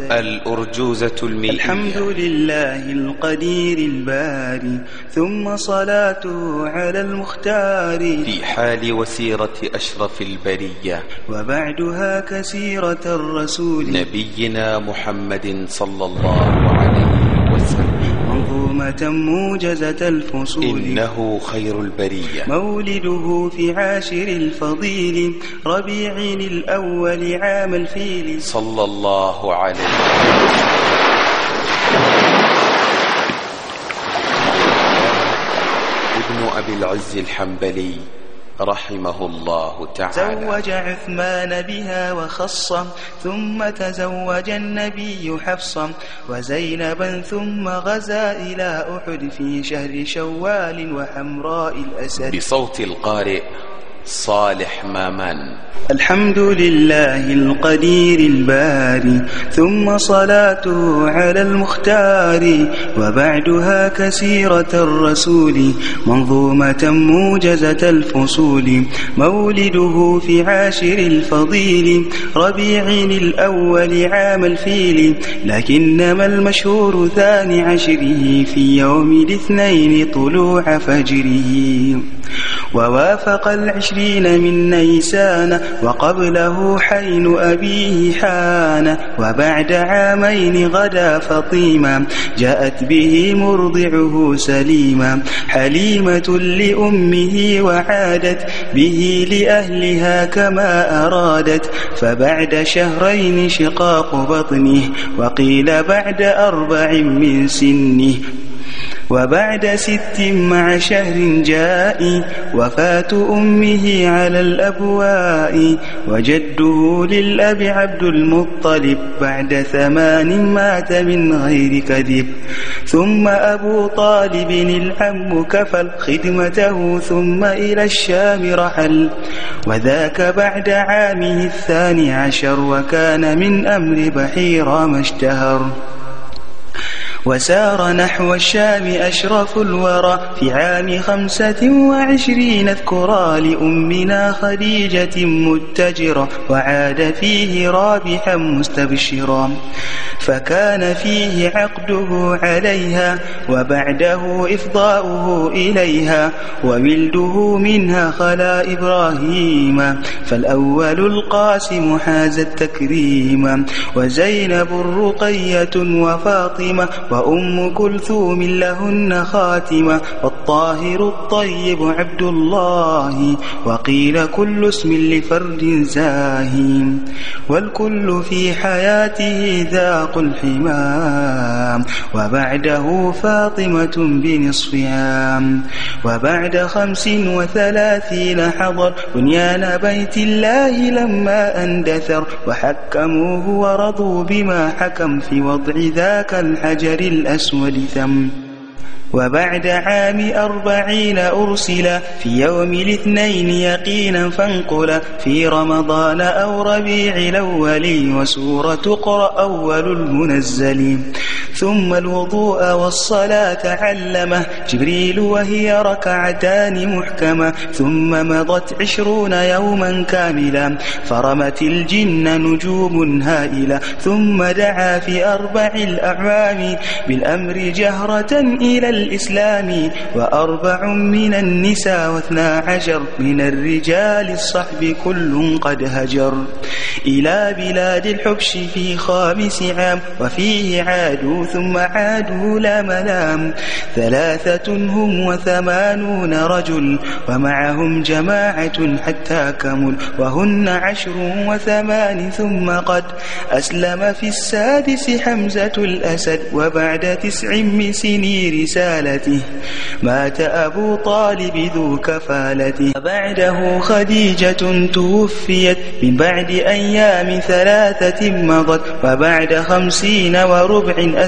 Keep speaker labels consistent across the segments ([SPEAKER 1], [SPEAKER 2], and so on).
[SPEAKER 1] الأرجوزة المئية.
[SPEAKER 2] الحمد لله القدير الباري، ثم صلاته على المختار
[SPEAKER 1] في حال وسيرة أشرف البرية،
[SPEAKER 2] وبعدها كسيرة الرسول
[SPEAKER 1] نبينا محمد صلى الله عليه وسلم،
[SPEAKER 2] منظومة موجزة الفصول،
[SPEAKER 1] إنه خير البرية.
[SPEAKER 2] مولده في عاشر الفضيل ربيع الأول عام الفيل،
[SPEAKER 1] صلى الله عليه ابن أبي العز الحنبلي رحمه الله تعالى.
[SPEAKER 2] زوج عثمان بها وخصا، ثم تزوج النبي حفصا وزينبا، ثم غزا إلى أحد في شهر شوال وحمراء الأسد.
[SPEAKER 1] بصوت القارئ صالح مامان.
[SPEAKER 2] الحمد لله القدير الباري، ثم صلاته على المختار، وبعدها كسيرة الرسول منظومة موجزة الفصول، مولده في عاشر الفضيل ربيع الأول عام الفيل، لكنما المشهور ثاني عشره في يوم الاثنين طلوع فجره، ووافق 20 من نيسان، وقبله حين أبيه حان، وبعد عامين غدا فطيما، جاءت به مرضعه سليما، حليمة لأمه وعادت به لأهلها كما أرادت، فبعد شهرين شقاق بطنه، وقيل بعد 4 من سنه، وبعد 6 مع شهر جاء، وفاة أمه على الأبواء، وجده للأب عبد المطلب بعد 8 مات من غير كذب، ثم أبو طالب العم كفل خدمته، ثم إلى الشام رحل، وذاك بعد عامه 12، وكان من أمر بحيرة ما اشتهر، وسار نحو الشام أشرف الورى في عام 25 اذكرا لأمنا خديجة متجرة، وعاد فيه رابحا مستبشرا، فكان فيه عقده عليها، وبعده إفضاؤه إليها، وولده منها خلا إبراهيم، فالأول القاسم حاز التكريم، وزينب رقية وفاطمة، وأم كلثوم لهن خاتمة، والطاهر الطيب عبد الله، وقيل كل اسم لفرد زاهيم، والكل في حياته ذاق الحمام، وبعده فاطمة بنصف عام، وبعد 35 حضر بنيان بيت الله لما أندثر، وحكموه ورضوا بما حكم في وضع ذاك الحجر الأسود ثم، وبعد عام 40 أرسل في يوم الاثنين يقينا، فانقل في رمضان أو ربيع الأول، وسورة تقرأ أول المنزل، ثم الوضوء والصلاة علمه جبريل وهي 2 ركعتان محكمة، ثم مضت 20 يوما كاملا، فرمت الجن نجوم هائلة، ثم دعا في 4 الأعوام بالأمر جهرة إلى الإسلام، و4 من النساء و12 من الرجال الصحب كل قد هجر إلى بلاد الحبش في 5 عام، وفيه عادوا ثم عادوا لا ملام، 3 هم و80 رجل، ومعهم جماعة حتى كمل، وهن 10 و8، ثم قد أسلم في 6 حمزة الأسد، وبعد 9 من سني رسالته مات أبو طالب ذو كفالته، وبعده خديجة توفيت من بعد أيام 3 مضت، وبعد 50 وربع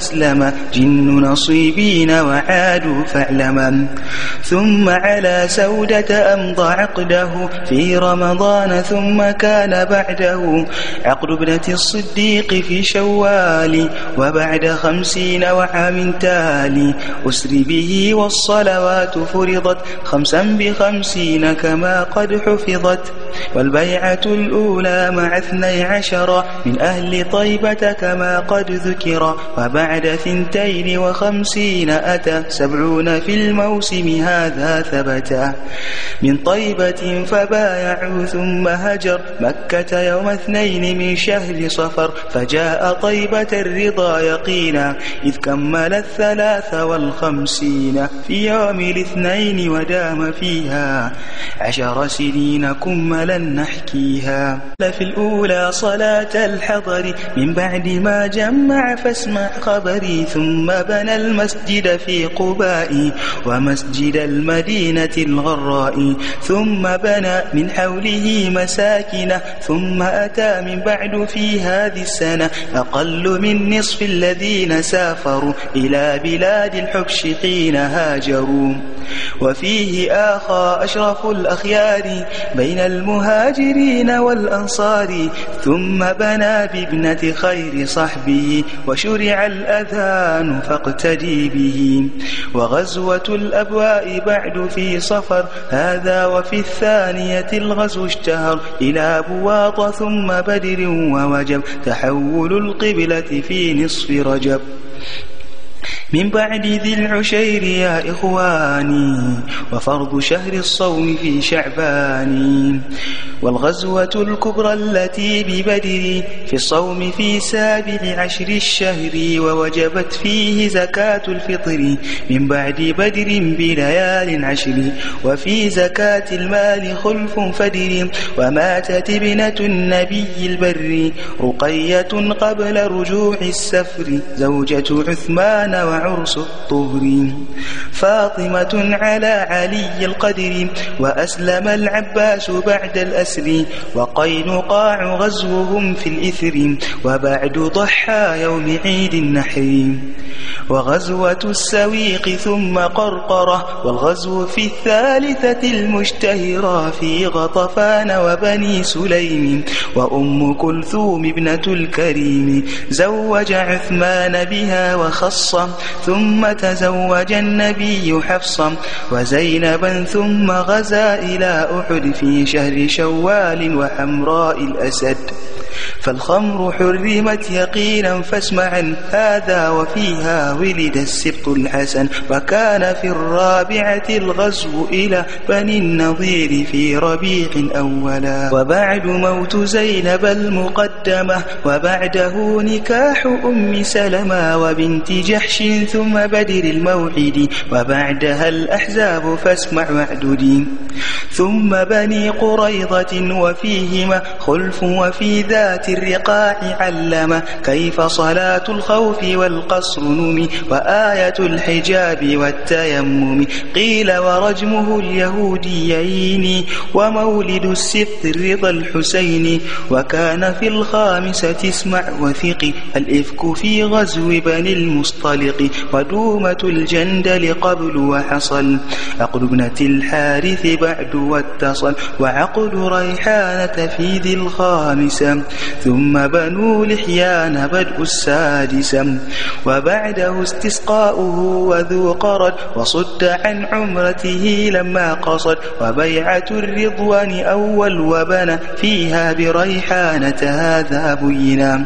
[SPEAKER 2] أسلم جن نصيبين وعادوا فاعلما. ثم على سودة أمضى عقده في رمضان، ثم كان بعده عقد ابنة الصديق في شوال، وبعد 50 وعام تالي أسري به والصلوات فرضت 5 ب50 كما قد حفظت. والبيعة الأولى مع 12 من أهل طيبة كما قد ذكر، وبعد 52 أتى 70 في الموسم هذا ثبتا. من طيبة فبايعوا ثم هجر مكة يوم 2 من شهر صفر، فجاء طيبة الرضا يقينا إذ كمل 53 في يوم الاثنين، ودام فيها 10 سنين كملا نحكيها. في الأولى صلاة الحضر من بعد ما جمع فاسمع خبري، ثم بنى المسجد في قباء ومسجد المدينة الغراء، ثم بنى من حوله مساكنه، ثم أتى من بعد في هذه السنة أقل من نصف الذين سافروا إلى بلاد الحبش حين هاجروا. وفيه آخى أشرف الأخيار بين المهاجرين والأنصار، ثم بنى بابنة خير صحبه وشرع الأذان فاقتدي به. وغزوة الأبواء بعد في صفر هذا، وفي الثانية الغزو اشتهر إلى بواط ثم بدر، ووجب تحول القبلة في نصف رجب. من بعد ذي العشير يا إخواني وفرض شهر الصوم في شعبان. والغزوة الكبرى التي ببدر في الصوم في 17 الشهر، ووجبت فيه زكاة الفطر من بعد بدر بليال 10. وفي زكاة المال خلف فدر، وماتت ابنة النبي البر رقية قبل رجوع السفر، زوجة عثمان وعرس الطهر. فاطمة على علي القدر، وأسلم العباس بعد الأسر، وقينقاع غزوهم في الإثر، وبعد ضحى يوم عيد النحر. وغزوة السويق ثم قرقرة، والغزو في الثالثة المشتهرة في غطفان وبني سليم، وأم كلثوم ابنة الكريم زوج عثمان بها وخصا، ثم تزوج النبي حفصا وزينبا، ثم غزا إلى أحد في شهر شوال وحمراء الأسد. فالخمر حرمت يقينا فاسمعا هذا، وفيها ولد السبط الحسن، وكان في 4 الغزو إلى بني النضير في ربيع أولا. وبعد موت زينب المقدمة، وبعده نكاح أم سلمة وبنت جحش، ثم بدر الموعد، وبعدها الأحزاب فاسمع واعدد. ثم بني قريظة وفيهما خلف، وفي ذات الرقاع علم كيف صلاة الخوف والقصر نمي، وآية الحجاب والتيمم قيل، ورجمه اليهوديين، ومولد السبط الرضا الحسين. وكان في 5 اسمع وثق الإفك في غزو بني المصطلق، ودومة الجندل قبل وحصل عقد ابنة الحارث بعد واتصل، وعقد ريحانة في ذي 5. ثم بنو لحيان بدء 6، وبعده استسقاؤه وذو قرد، وصد عن عمرته لما قصد. وبيعة الرضوان أول، وبنى فيها بريحانة هذا بينا.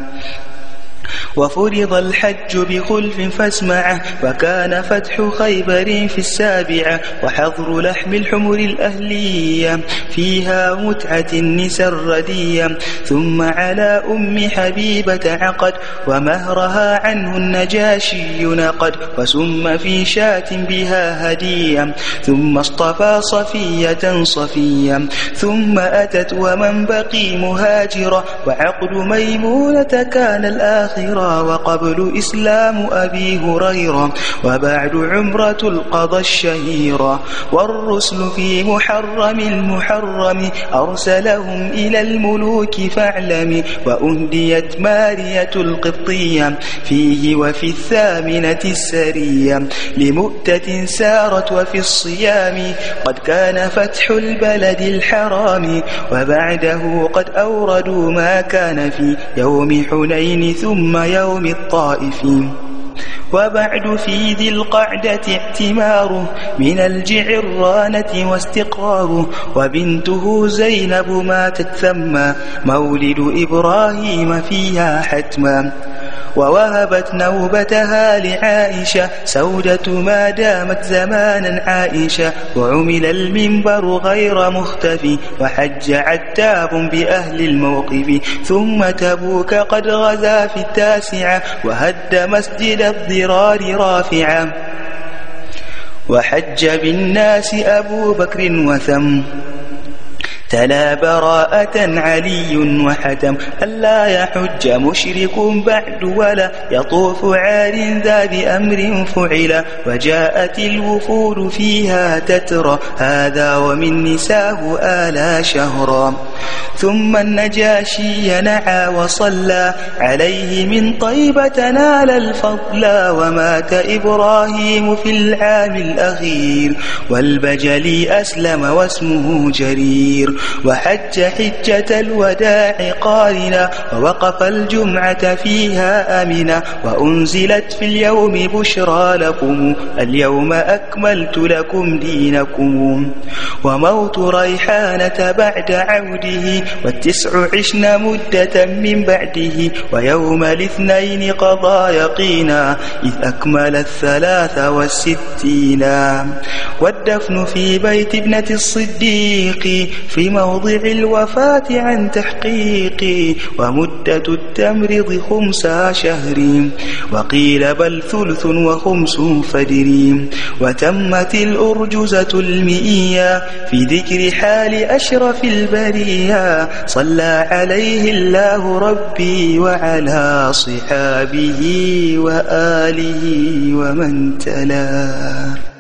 [SPEAKER 2] وفرض الحج بخلف فاسمعه، وكان فتح خيبر في 7، وحظر لحم الحمر الأهلية فيها متعة النساء الردية. ثم على أم حبيبة عقد، ومهرها عنه النجاشي نقد، وسم في شاة بها هدية. ثم اصطفى صفية صفية، ثم أتت ومن بقي مهاجرة، وعقد ميمونة كان الآخر آخرا وقبل إسلام أبي هريرة وبعد عمرة القضاء الشهيرة والرسل في محرم المحرم أرسلهم إلى الملوك فاعلم وأهديت مارية القبطية فيه وفي الثامنة السرية لمؤتة سارت وفي الصيام قد كان فتح البلد الحرام وبعده قد أوردوا ما كان في يوم حنين ثم يوم الطائف وبعد في ذي القعدة اعتماره من الجعرانة واستقراره وبنته زينب ماتت ثم مولد إبراهيم فيها حتما ووهبت نوبتها لعائشة سودة ما دامت زمانا عائشة وعمل المنبر غير مختفي وحج عتاب بأهل الموقف ثم تبوك قد غزا في التاسعة وهد مسجد الضرار رافعا وحج بالناس أبو بكر وثم تلا براءة علي وحتم ألا يحج مشرك بعد ولا يطوف عار ذا بأمر فعل وجاءت الوفود فيها تترى هذا ومن نساه آلا شهرا ثم النجاشي نعى وصلى عليه من طيبة نال الفضل ومات إبراهيم في العام الأخير والبجلي أسلم واسمه جرير وحج حجة الوداع قارنا ووقف الجمعة فيها أمنا وأنزلت في اليوم بشرى لكم اليوم أكملت لكم دينكم وموت ريحانة بعد عوده والتسع عشن مدة من بعده ويوم الاثنين قضى يقينا إذ أكمل 63 والدفن في بيت ابنة الصديق في موضع الوفاة عن تحقيق ومدة التمرض 5 شهر وقيل بل 3 و5 فدر وتمت الأرجزة المئية في ذكر حال أشرف البرية صلى عليه الله ربي وعلى صحابه وآله ومن تلا.